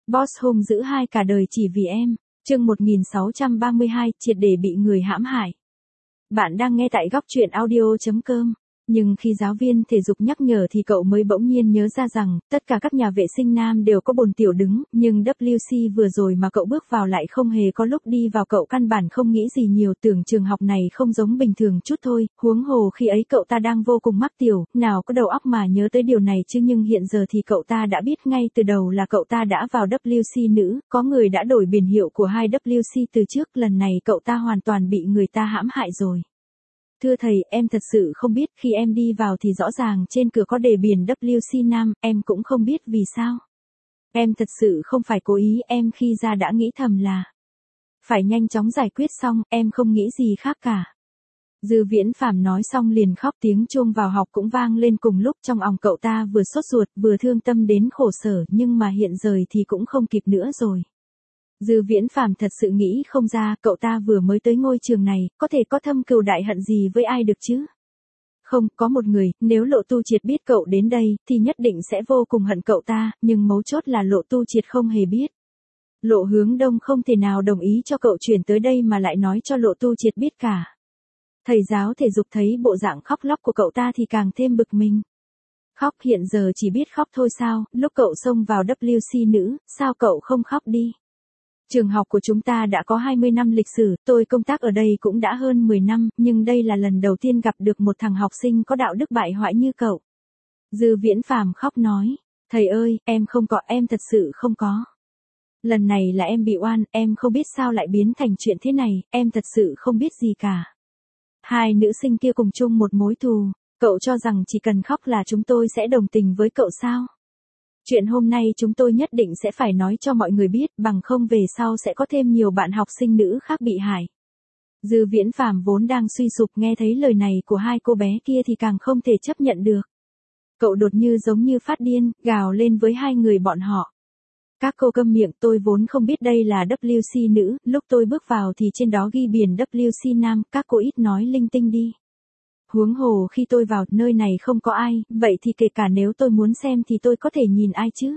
Boss hung dữ hai cả đời chỉ vì em. Chương 1632, triệt để bị người hãm hại. Bạn đang nghe tại góc truyện audio.com. Nhưng khi giáo viên thể dục nhắc nhở thì cậu mới bỗng nhiên nhớ ra rằng, tất cả các nhà vệ sinh nam đều có bồn tiểu đứng, nhưng WC vừa rồi mà cậu bước vào lại không hề có, lúc đi vào cậu căn bản không nghĩ gì nhiều, tưởng trường học này không giống bình thường chút thôi, huống hồ khi ấy cậu ta đang vô cùng mắc tiểu, nào có đầu óc mà nhớ tới điều này chứ, nhưng hiện giờ thì cậu ta đã biết ngay từ đầu là cậu ta đã vào WC nữ, có người đã đổi biển hiệu của hai WC từ trước, lần này cậu ta hoàn toàn bị người ta hãm hại rồi. Thưa thầy, em thật sự không biết, khi em đi vào thì rõ ràng trên cửa có đề biển WC nam, em cũng không biết vì sao. Em thật sự không phải cố ý, em khi ra đã nghĩ thầm là phải nhanh chóng giải quyết xong, em không nghĩ gì khác cả. Dư Viễn Phàm nói xong liền khóc, tiếng chuông vào học cũng vang lên cùng lúc, trong lòng cậu ta vừa sốt ruột vừa thương tâm đến khổ sở, nhưng mà hiện giờ thì cũng không kịp nữa rồi. Dư Viễn Phàm thật sự nghĩ không ra, cậu ta vừa mới tới ngôi trường này, có thể có thâm cừu đại hận gì với ai được chứ? Không, có một người, nếu Lộ Tu Triệt biết cậu đến đây, thì nhất định sẽ vô cùng hận cậu ta, nhưng mấu chốt là Lộ Tu Triệt không hề biết. Lộ Hướng Đông không thể nào đồng ý cho cậu chuyển tới đây mà lại nói cho Lộ Tu Triệt biết cả. Thầy giáo thể dục thấy bộ dạng khóc lóc của cậu ta thì càng thêm bực mình. Khóc, hiện giờ chỉ biết khóc thôi sao, lúc cậu xông vào WC nữ, sao cậu không khóc đi? Trường học của chúng ta đã có 20 năm lịch sử, tôi công tác ở đây cũng đã hơn 10 năm, nhưng đây là lần đầu tiên gặp được một thằng học sinh có đạo đức bại hoại như cậu. Dư Viễn Phàm khóc nói, thầy ơi, em không có, em thật sự không có. Lần này là em bị oan, em không biết sao lại biến thành chuyện thế này, em thật sự không biết gì cả. Hai nữ sinh kia cùng chung một mối thù, cậu cho rằng chỉ cần khóc là chúng tôi sẽ đồng tình với cậu sao? Chuyện hôm nay chúng tôi nhất định sẽ phải nói cho mọi người biết, bằng không về sau sẽ có thêm nhiều bạn học sinh nữ khác bị hại. Dư Viễn Phàm vốn đang suy sụp, nghe thấy lời này của hai cô bé kia thì càng không thể chấp nhận được. Cậu đột như giống như phát điên, gào lên với hai người bọn họ. Các cô câm miệng, tôi vốn không biết đây là WC nữ, lúc tôi bước vào thì trên đó ghi biển WC nam, các cô ít nói linh tinh đi. Huống hồ khi tôi vào, nơi này không có ai, vậy thì kể cả nếu tôi muốn xem thì tôi có thể nhìn ai chứ?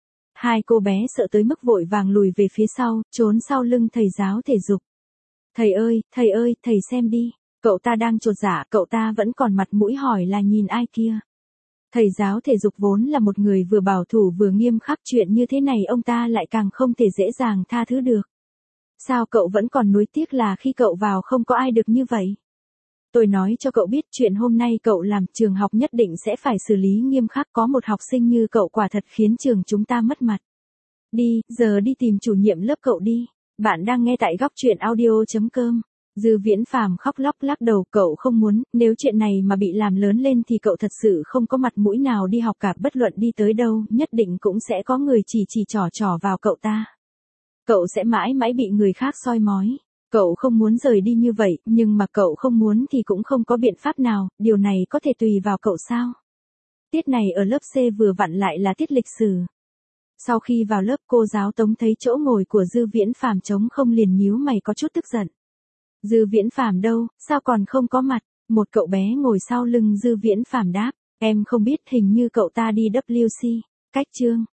Hai cô bé sợ tới mức vội vàng lùi về phía sau, trốn sau lưng thầy giáo thể dục. Thầy ơi, thầy xem đi, cậu ta đang chột dạ, cậu ta vẫn còn mặt mũi hỏi là nhìn ai kia. Thầy giáo thể dục vốn là một người vừa bảo thủ vừa nghiêm khắc, chuyện như thế này ông ta lại càng không thể dễ dàng tha thứ được. Sao cậu vẫn còn nuối tiếc là khi cậu vào không có ai được như vậy? Tôi nói cho cậu biết, chuyện hôm nay cậu làm, trường học nhất định sẽ phải xử lý nghiêm khắc, có một học sinh như cậu quả thật khiến trường chúng ta mất mặt. Đi, giờ đi tìm chủ nhiệm lớp cậu đi. Bạn đang nghe tại góc truyện audio.com. Dư Viễn Phàm khóc lóc lắc đầu, cậu không muốn, nếu chuyện này mà bị làm lớn lên thì cậu thật sự không có mặt mũi nào đi học cả, bất luận đi tới đâu, nhất định cũng sẽ có người chỉ trỏ vào cậu ta. Cậu sẽ mãi mãi bị người khác soi mói. Cậu không muốn rời đi như vậy, nhưng mà cậu không muốn thì cũng không có biện pháp nào, điều này có thể tùy vào cậu sao? Tiết này ở lớp C vừa vặn lại là tiết lịch sử. Sau khi vào lớp, cô giáo Tống thấy chỗ ngồi của Dư Viễn Phàm trống không liền nhíu mày có chút tức giận. Dư Viễn Phàm đâu, sao còn không có mặt? Một cậu bé ngồi sau lưng Dư Viễn Phàm đáp, em không biết, hình như cậu ta đi WC. Cách chương.